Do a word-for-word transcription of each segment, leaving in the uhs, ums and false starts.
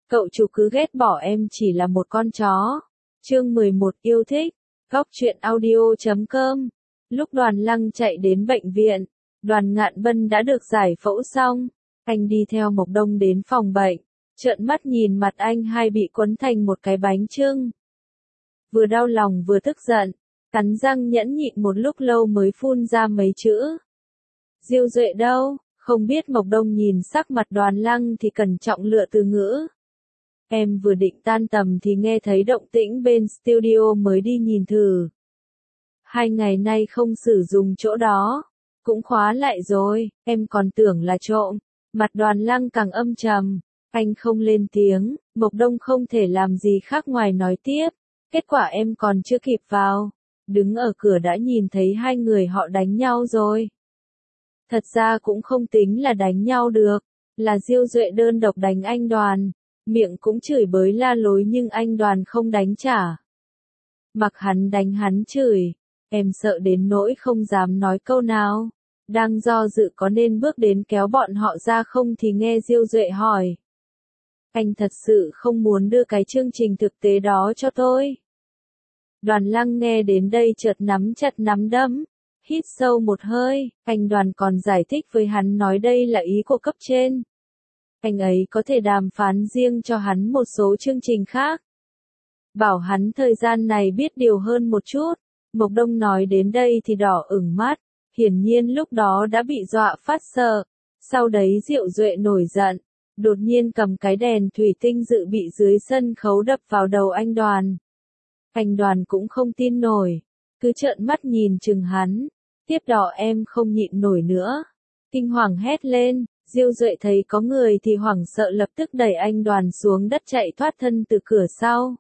Cậu chủ cứ ghét bỏ em chỉ là một con chó. Chương mười một yêu thích. Góc truyện audio chấm com. Lúc Đoàn Lăng chạy đến bệnh viện, Đoàn Ngạn Bân đã được giải phẫu xong. Anh đi theo Mộc Đông đến phòng bệnh, trợn mắt nhìn mặt anh hai bị quấn thành một cái bánh chưng. Vừa đau lòng vừa tức giận, cắn răng nhẫn nhịn một lúc lâu mới phun ra mấy chữ. Diêu Duệ đâu? Không biết. Mộc Đông nhìn sắc mặt Đoàn Lăng thì cẩn trọng lựa từ ngữ. Em vừa định tan tầm thì nghe thấy động tĩnh bên studio mới đi nhìn thử. Hai ngày nay không sử dụng chỗ đó, cũng khóa lại rồi, em còn tưởng là trộm. Mặt Đoàn Lăng càng âm trầm, anh không lên tiếng, Mộc Đông không thể làm gì khác ngoài nói tiếp. Kết quả em còn chưa kịp vào, đứng ở cửa đã nhìn thấy hai người họ đánh nhau rồi. Thật ra cũng không tính là đánh nhau được, là Diêu Duệ đơn độc đánh anh Đoàn, miệng cũng chửi bới la lối nhưng anh Đoàn không đánh trả. Mặc hắn đánh hắn chửi, em sợ đến nỗi không dám nói câu nào. Đang do dự có nên bước đến kéo bọn họ ra không thì nghe Diêu Duệ hỏi. Anh thật sự không muốn đưa cái chương trình thực tế đó cho tôi. Đoàn Lăng nghe đến đây chợt nắm chặt nắm đấm, hít sâu một hơi, anh Đoàn còn giải thích với hắn nói đây là ý của cấp trên. Anh ấy có thể đàm phán riêng cho hắn một số chương trình khác. Bảo hắn thời gian này biết điều hơn một chút. Mộc Đông nói đến đây thì đỏ ửng mắt, hiển nhiên lúc đó đã bị dọa phát sợ. Sau đấy Diệu Duệ nổi giận, đột nhiên cầm cái đèn thủy tinh dự bị dưới sân khấu đập vào đầu anh Đoàn. Anh Đoàn cũng không tin nổi, cứ trợn mắt nhìn chừng hắn. Tiếp đó em không nhịn nổi nữa, kinh hoàng hét lên. Diêu Duệ thấy có người thì hoảng sợ lập tức đẩy anh Đoàn xuống đất chạy thoát thân từ cửa sau.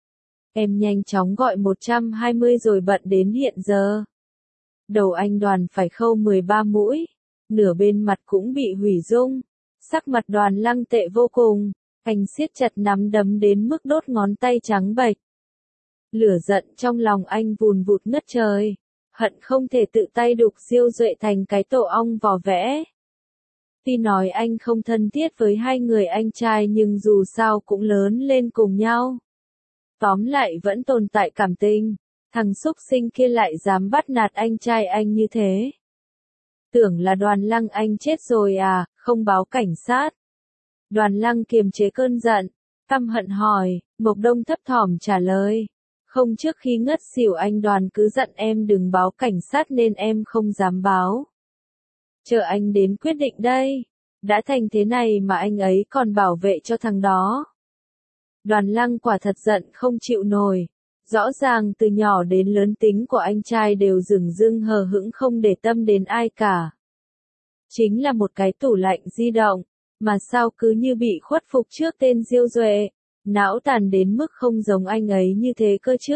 Em nhanh chóng gọi một trăm hai mươi rồi bận đến hiện giờ. Đầu anh Đoàn phải khâu mười ba mũi, nửa bên mặt cũng bị hủy dung. Sắc mặt Đoàn Lăng tệ vô cùng, anh siết chặt nắm đấm đến mức đốt ngón tay trắng bệch. Lửa giận trong lòng anh vùn vụt ngất trời, hận không thể tự tay đục Diêu Duệ thành cái tổ ong vỏ vẽ. Tuy nói anh không thân thiết với hai người anh trai nhưng dù sao cũng lớn lên cùng nhau. Tóm lại vẫn tồn tại cảm tình, thằng xúc sinh kia lại dám bắt nạt anh trai anh như thế. Tưởng là Đoàn Lăng anh chết rồi à, không báo cảnh sát. Đoàn Lăng kiềm chế cơn giận, căm hận hỏi. Mộc Đông thấp thỏm trả lời. Không, trước khi ngất xỉu anh Đoàn cứ dặn em đừng báo cảnh sát nên em không dám báo. Chờ anh đến quyết định đây. Đã thành thế này mà anh ấy còn bảo vệ cho thằng đó. Đoàn Lăng quả thật giận không chịu nổi. Rõ ràng từ nhỏ đến lớn tính của anh trai đều dửng dưng hờ hững không để tâm đến ai cả. Chính là một cái tủ lạnh di động, mà sao cứ như bị khuất phục trước tên Diêu Duệ, não tàn đến mức không giống anh ấy như thế cơ chứ.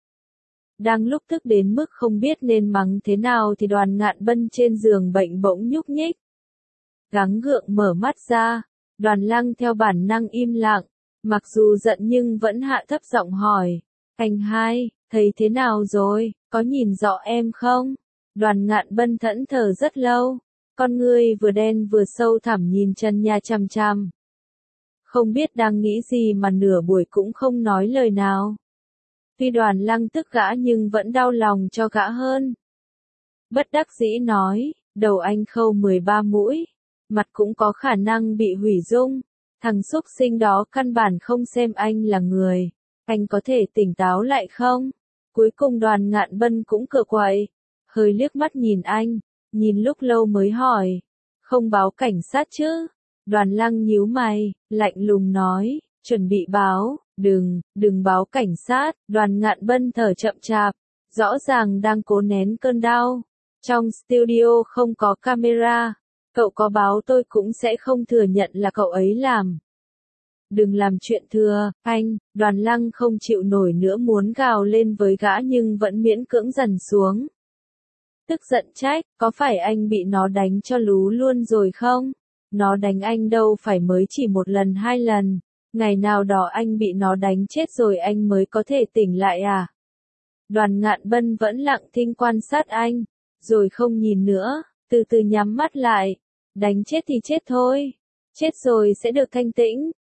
Đang lúc tức đến mức không biết nên mắng thế nào thì Đoàn Ngạn Bân trên giường bệnh bỗng nhúc nhích. Gắng gượng mở mắt ra, Đoàn Lăng theo bản năng im lặng, mặc dù giận nhưng vẫn hạ thấp giọng hỏi. Anh hai, thấy thế nào rồi, có nhìn rõ em không? Đoàn Ngạn Bân thẫn thờ rất lâu, con ngươi vừa đen vừa sâu thẳm nhìn chân nhà chằm chằm. Không biết đang nghĩ gì mà nửa buổi cũng không nói lời nào. Tuy Đoàn Lăng tức gã nhưng vẫn đau lòng cho gã hơn. Bất đắc dĩ nói, đầu anh khâu mười ba mũi, mặt cũng có khả năng bị hủy dung. Thằng xúc sinh đó căn bản không xem anh là người. Anh có thể tỉnh táo lại không? Cuối cùng Đoàn Ngạn Bân cũng cựa quậy, hơi liếc mắt nhìn anh, nhìn lúc lâu mới hỏi. Không báo cảnh sát chứ? Đoàn Lăng nhíu mày, lạnh lùng nói, chuẩn bị báo. Đừng, đừng báo cảnh sát. Đoàn Ngạn Bân thở chậm chạp, rõ ràng đang cố nén cơn đau. Trong studio không có camera, cậu có báo tôi cũng sẽ không thừa nhận là cậu ấy làm. Đừng làm chuyện thừa, anh. Đoàn Lăng không chịu nổi nữa muốn gào lên với gã nhưng vẫn miễn cưỡng dần xuống. Tức giận trách, có phải anh bị nó đánh cho lú luôn rồi không? Nó đánh anh đâu phải mới chỉ một lần hai lần. Ngày nào đó anh bị nó đánh chết rồi anh mới có thể tỉnh lại à? Đoàn Ngạn Bân vẫn lặng thinh quan sát anh, rồi không nhìn nữa, từ từ nhắm mắt lại. Đánh chết thì chết thôi, chết rồi sẽ được thanh tĩnh.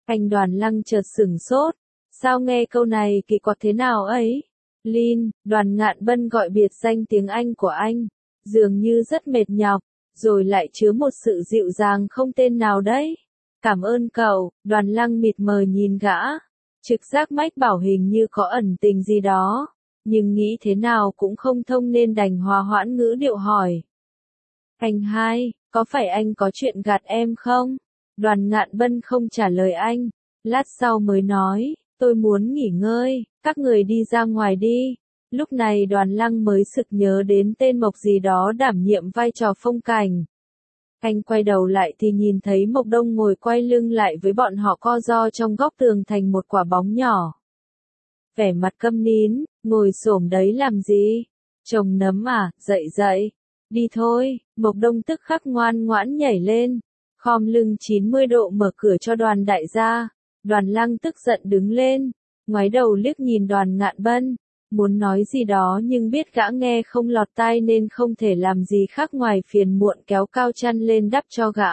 Anh Đoàn Lăng chợt sửng sốt. Sao nghe câu này kỳ quặc thế nào ấy? Lin, Đoàn Ngạn Bân gọi biệt danh tiếng Anh của anh. Dường như rất mệt nhọc, rồi lại chứa một sự dịu dàng không tên nào đấy. Cảm ơn cậu, Đoàn Lăng mịt mờ nhìn gã. Trực giác mách bảo hình như có ẩn tình gì đó. Nhưng nghĩ thế nào cũng không thông nên đành hòa hoãn ngữ điệu hỏi. Anh hai, có phải anh có chuyện gạt em không? Đoàn Ngạn Bân không trả lời anh. Lát sau mới nói, tôi muốn nghỉ ngơi, các người đi ra ngoài đi. Lúc này Đoàn Lăng mới sực nhớ đến tên Mộc gì đó đảm nhiệm vai trò Phong Cảnh. Anh quay đầu lại thì nhìn thấy Mộc Đông ngồi quay lưng lại với bọn họ co ro trong góc tường thành một quả bóng nhỏ. Vẻ mặt câm nín, ngồi xổm đấy làm gì? Trồng nấm à, dậy dậy. Đi thôi, Mộc Đông tức khắc ngoan ngoãn nhảy lên. Khom lưng chín mươi độ mở cửa cho Đoàn đại gia. Đoàn Lăng tức giận đứng lên. Ngoái đầu liếc nhìn Đoàn Ngạn Bân. Muốn nói gì đó nhưng biết gã nghe không lọt tai nên không thể làm gì khác ngoài phiền muộn kéo cao chăn lên đắp cho gã.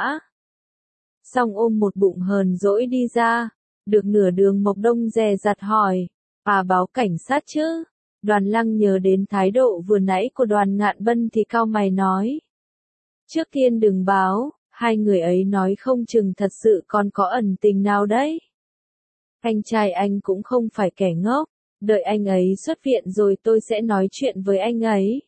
Xong ôm một bụng hờn dỗi đi ra. Được nửa đường Mộc Đông dè dặt hỏi. À báo cảnh sát chứ? Đoàn Lăng nhớ đến thái độ vừa nãy của Đoàn Ngạn Bân thì cau mày nói. Trước tiên đừng báo, hai người ấy nói không chừng thật sự còn có ẩn tình nào đấy. Anh trai anh cũng không phải kẻ ngốc, đợi anh ấy xuất viện rồi tôi sẽ nói chuyện với anh ấy.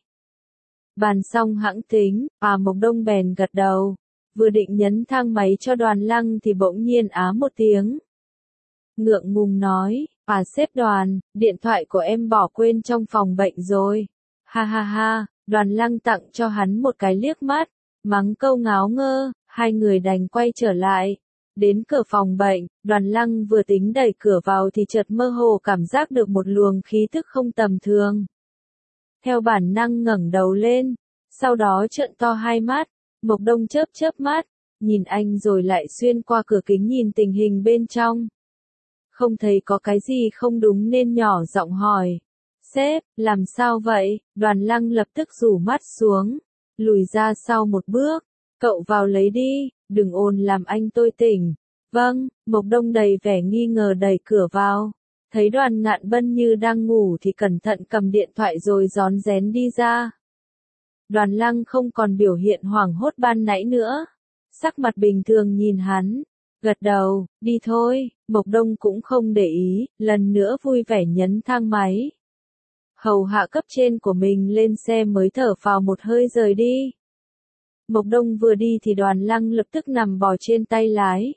Bàn xong hẵng tính, à Mộc Đông bèn gật đầu, vừa định nhấn thang máy cho Đoàn Lăng thì bỗng nhiên á một tiếng. Ngượng ngùng nói, à sếp Đoàn, điện thoại của em bỏ quên trong phòng bệnh rồi. Ha ha ha, Đoàn Lăng tặng cho hắn một cái liếc mắt, mắng câu ngáo ngơ, hai người đành quay trở lại. Đến cửa phòng bệnh, Đoàn Lăng vừa tính đẩy cửa vào thì chợt mơ hồ cảm giác được một luồng khí thức không tầm thường. Theo bản năng ngẩng đầu lên, sau đó trợn to hai mắt, Mộc Đông chớp chớp mắt, nhìn anh rồi lại xuyên qua cửa kính nhìn tình hình bên trong. Không thấy có cái gì không đúng nên nhỏ giọng hỏi. Sếp, làm sao vậy? Đoàn Lăng lập tức rủ mắt xuống, lùi ra sau một bước. Cậu vào lấy đi, đừng ồn làm anh tôi tỉnh. Vâng, Mộc Đông đầy vẻ nghi ngờ đẩy cửa vào. Thấy Đoàn Ngạn Bân như đang ngủ thì cẩn thận cầm điện thoại rồi rón rén đi ra. Đoàn Lăng không còn biểu hiện hoảng hốt ban nãy nữa. Sắc mặt bình thường nhìn hắn. Gật đầu, đi thôi, Mộc Đông cũng không để ý, lần nữa vui vẻ nhấn thang máy. Hầu hạ cấp trên của mình lên xe mới thở phào một hơi rời đi. Mộc Đông vừa đi thì Đoàn Lăng lập tức nằm bò trên tay lái.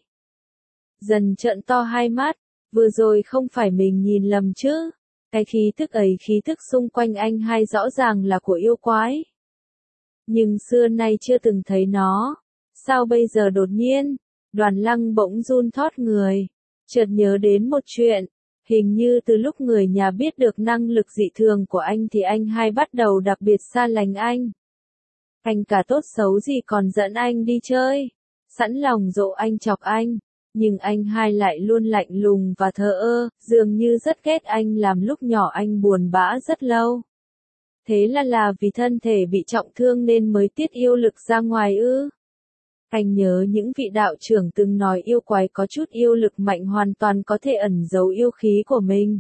Dần trợn to hai mắt, vừa rồi không phải mình nhìn lầm chứ. Cái khí thức ấy khí thức xung quanh anh hai rõ ràng là của yêu quái. Nhưng xưa nay chưa từng thấy nó. Sao bây giờ đột nhiên? Đoàn Lăng bỗng run thót người. Chợt nhớ đến một chuyện. Hình như từ lúc người nhà biết được năng lực dị thường của anh thì anh hai bắt đầu đặc biệt xa lánh anh. Anh cả tốt xấu gì còn dẫn anh đi chơi. Sẵn lòng dỗ anh chọc anh. Nhưng anh hai lại luôn lạnh lùng và thờ ơ, dường như rất ghét anh làm lúc nhỏ anh buồn bã rất lâu. Thế là là vì thân thể bị trọng thương nên mới tiết yêu lực ra ngoài ư? Anh nhớ những vị đạo trưởng từng nói yêu quái có chút yêu lực mạnh hoàn toàn có thể ẩn giấu yêu khí của mình.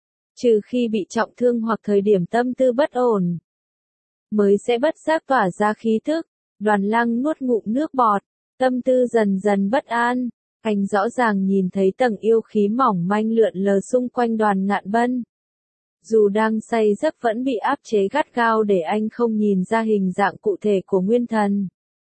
Trừ khi bị trọng thương hoặc thời điểm tâm tư bất ổn, mới sẽ bất giác tỏa ra khí thức. Đoàn Lăng nuốt ngụm nước bọt, tâm tư dần dần bất an. Anh rõ ràng nhìn thấy tầng yêu khí mỏng manh lượn lờ xung quanh Đoàn Ngạn Bân. Dù đang say giấc vẫn bị áp chế gắt gao để anh không nhìn ra hình dạng cụ thể của nguyên thần.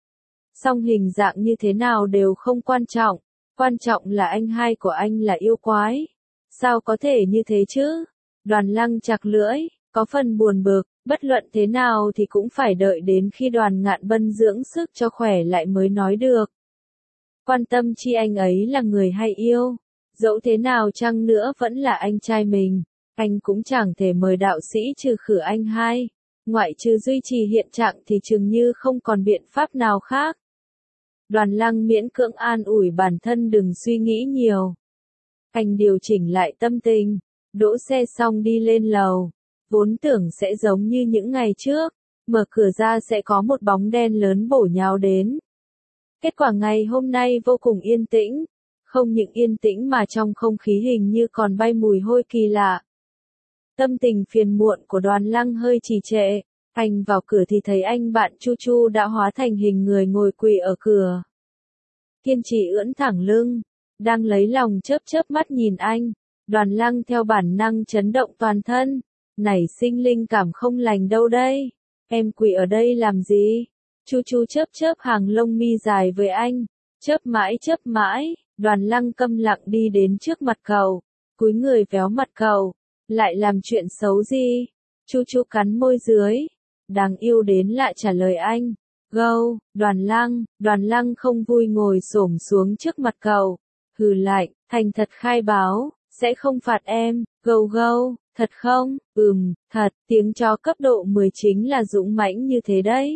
Song hình dạng như thế nào đều không quan trọng, quan trọng là anh hai của anh là yêu quái. Sao có thể như thế chứ? Đoàn Lăng chặt lưỡi, có phần buồn bực, bất luận thế nào thì cũng phải đợi đến khi Đoàn Ngạn Bân dưỡng sức cho khỏe lại mới nói được. Quan tâm chi anh ấy là người hay yêu, dẫu thế nào chăng nữa vẫn là anh trai mình, anh cũng chẳng thể mời đạo sĩ trừ khử anh hai, ngoại trừ duy trì hiện trạng thì chừng như không còn biện pháp nào khác. Đoàn Lăng miễn cưỡng an ủi bản thân đừng suy nghĩ nhiều. Anh điều chỉnh lại tâm tình, đỗ xe xong đi lên lầu, vốn tưởng sẽ giống như những ngày trước, mở cửa ra sẽ có một bóng đen lớn bổ nhào đến. Kết quả ngày hôm nay vô cùng yên tĩnh, Không những yên tĩnh mà trong không khí hình như còn bay mùi hôi kỳ lạ. Tâm tình phiền muộn của Đoàn Lăng hơi trì trệ, anh vào cửa thì thấy anh bạn Chu Chu đã hóa thành hình người ngồi quỳ ở cửa. Kiên trì ưỡn thẳng lưng, đang lấy lòng chớp chớp mắt nhìn anh. Đoàn Lăng theo bản năng chấn động toàn thân, nảy sinh linh cảm không lành đâu đây. Em quỳ ở đây làm gì? Chu Chu chớp chớp hàng lông mi dài với anh, chớp mãi chớp mãi. Đoàn Lăng câm lặng đi đến trước mặt cậu, cúi người véo mặt cậu, lại làm chuyện xấu gì? Chu Chu cắn môi dưới, đáng yêu đến lạ trả lời anh. Gâu, Đoàn Lăng, Đoàn Lăng không vui ngồi xổm xuống trước mặt cậu, hừ lạnh, thành thật khai báo, sẽ không phạt em, gâu gâu, thật không? Ừm, thật, tiếng chó cấp độ mười chính là dũng mãnh như thế đấy.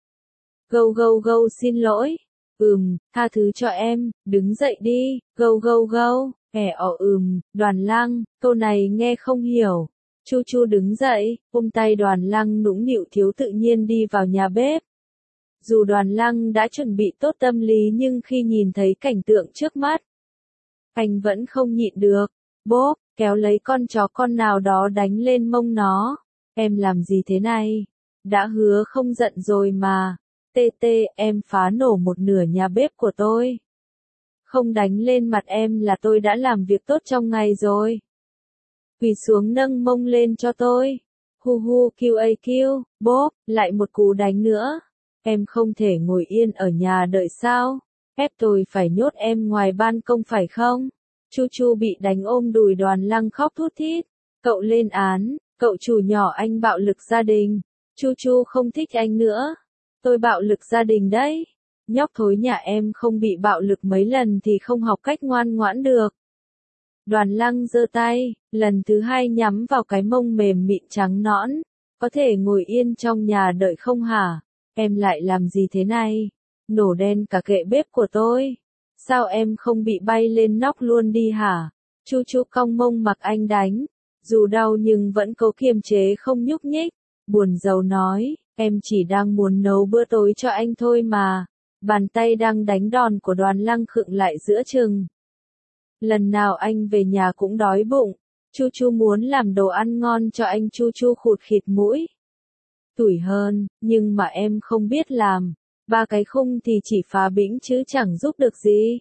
Gâu gâu gâu xin lỗi. Ừm, tha thứ cho em, đứng dậy đi, gâu gâu gâu, ẻ ỏ ừm, Đoàn Lăng, câu này nghe không hiểu. Chu Chu đứng dậy, ôm tay Đoàn Lăng nũng nịu thiếu tự nhiên đi vào nhà bếp. Dù Đoàn Lăng đã chuẩn bị tốt tâm lý nhưng khi nhìn thấy cảnh tượng trước mắt, anh vẫn không nhịn được, bốp, kéo lấy con chó con nào đó đánh lên mông nó. Em làm gì thế này? Đã hứa không giận rồi mà. Tê tê, em phá nổ một nửa nhà bếp của tôi. Không đánh lên mặt em là tôi đã làm việc tốt trong ngày rồi. Quỳ xuống nâng mông lên cho tôi. Hu hu kiu a kiu, bốp, lại một cú đánh nữa. Em không thể ngồi yên ở nhà đợi sao? Ép tôi phải nhốt em ngoài ban công phải không? Chu Chu bị đánh ôm đùi Đoàn Lăng khóc thút thít. Cậu lên án, cậu chủ nhỏ anh bạo lực gia đình. Chu Chu không thích anh nữa. Tôi bạo lực gia đình đấy. Nhóc thối nhà em không bị bạo lực mấy lần thì không học cách ngoan ngoãn được. Đoàn Lăng giơ tay, lần thứ hai nhắm vào cái mông mềm mịn trắng nõn. Có thể ngồi yên trong nhà đợi không hả? Em lại làm gì thế này? Nổ đen cả kệ bếp của tôi. Sao em không bị bay lên nóc luôn đi hả? Chu Chu cong mông mặc anh đánh. Dù đau nhưng vẫn cố kiềm chế không nhúc nhích. Buồn rầu nói, em chỉ đang muốn nấu bữa tối cho anh thôi mà. Bàn tay đang đánh đòn của Đoàn Lăng khựng lại giữa chừng. Lần nào anh về nhà cũng đói bụng. Chu Chu muốn làm đồ ăn ngon cho anh. Chu Chu khụt khịt mũi. Tủi hơn, nhưng mà em không biết làm. Ba cái khung thì chỉ phá bĩnh chứ chẳng giúp được gì.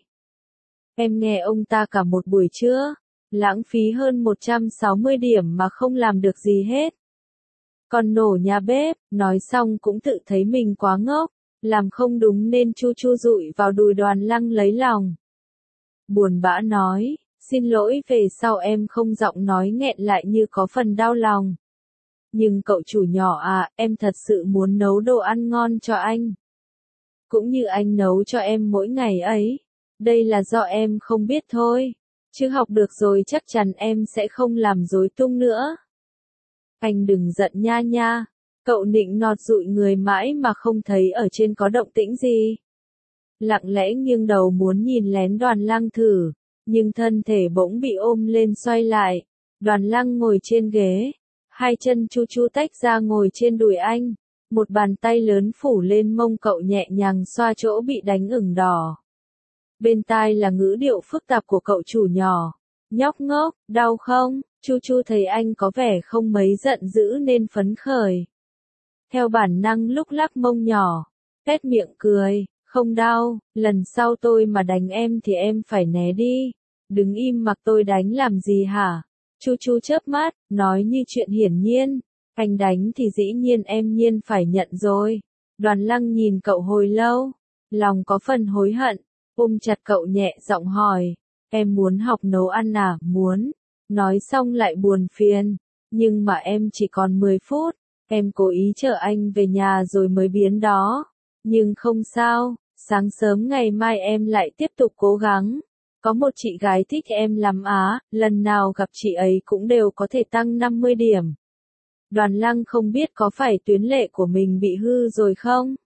Em nghe ông ta cả một buổi trưa, lãng phí hơn một trăm sáu mươi điểm mà không làm được gì hết. Còn nổ nhà bếp, nói xong cũng tự thấy mình quá ngốc, làm không đúng nên Chu Chu dụi vào đùi Đoàn Lăng lấy lòng. Buồn bã nói, xin lỗi về sau em không giọng nói nghẹn lại như có phần đau lòng. Nhưng cậu chủ nhỏ à, em thật sự muốn nấu đồ ăn ngon cho anh. Cũng như anh nấu cho em mỗi ngày ấy. Đây là do em không biết thôi. Chứ học được rồi chắc chắn em sẽ không làm rối tung nữa. Anh đừng giận nha nha. Cậu nịnh nọt dụi người mãi mà không thấy ở trên có động tĩnh gì. Lặng lẽ nghiêng đầu muốn nhìn lén Đoàn Lăng thử. Nhưng thân thể bỗng bị ôm lên xoay lại. Đoàn Lăng ngồi trên ghế. Hai chân Chu Chu tách ra ngồi trên đùi anh. Một bàn tay lớn phủ lên mông cậu nhẹ nhàng xoa chỗ bị đánh ửng đỏ. Bên tai là ngữ điệu phức tạp của cậu chủ nhỏ. Nhóc ngốc, đau không? Chu Chu thấy anh có vẻ không mấy giận dữ nên phấn khởi. Theo bản năng lúc lắc mông nhỏ, tét miệng cười, không đau, lần sau tôi mà đánh em thì em phải né đi. Đứng im mặc tôi đánh làm gì hả? Chu Chu chớp mắt, nói như chuyện hiển nhiên. Anh đánh thì dĩ nhiên em nhiên phải nhận rồi. Đoàn Lăng nhìn cậu hồi lâu, lòng có phần hối hận, ôm chặt cậu nhẹ giọng hỏi, em muốn học nấu ăn à? Muốn. Nói xong lại buồn phiền, nhưng mà em chỉ còn mười phút, em cố ý chờ anh về nhà rồi mới biến đó. Nhưng không sao, sáng sớm ngày mai em lại tiếp tục cố gắng. Có một chị gái thích em lắm á, lần nào gặp chị ấy cũng đều có thể tăng năm mươi điểm. Đoàn Lăng không biết có phải tuyến lệ của mình bị hư rồi không?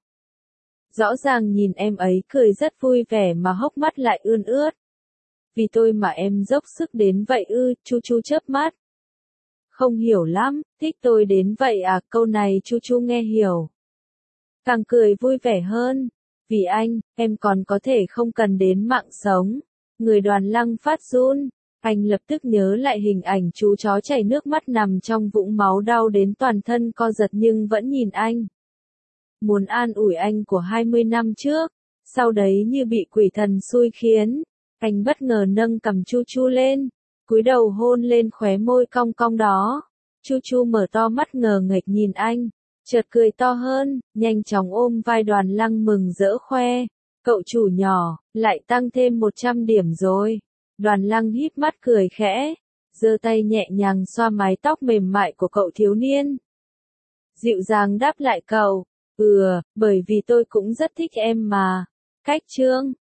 Rõ ràng nhìn em ấy cười rất vui vẻ mà hốc mắt lại ươn ướt. Vì tôi mà em dốc sức đến vậy ư? Chu Chu chớp mắt. Không hiểu lắm, thích tôi đến vậy à? Câu này Chu Chu nghe hiểu. Càng cười vui vẻ hơn. Vì anh, em còn có thể không cần đến mạng sống. Người Đoàn Lăng phát run, anh lập tức nhớ lại hình ảnh chú chó chảy nước mắt nằm trong vũng máu đau đến toàn thân co giật nhưng vẫn nhìn anh. Muốn an ủi anh của hai mươi năm trước, sau đấy như bị quỷ thần xui khiến, anh bất ngờ nâng cằm Chu Chu lên, cúi đầu hôn lên khóe môi cong cong đó. Chu Chu mở to mắt ngờ nghệch nhìn anh, chợt cười to hơn, nhanh chóng ôm vai Đoàn Lăng mừng rỡ khoe. Cậu chủ nhỏ, lại tăng thêm một trăm điểm rồi. Đoàn Lăng híp mắt cười khẽ, giơ tay nhẹ nhàng xoa mái tóc mềm mại của cậu thiếu niên. Dịu dàng đáp lại cậu, ừ, bởi vì tôi cũng rất thích em mà. Cách chương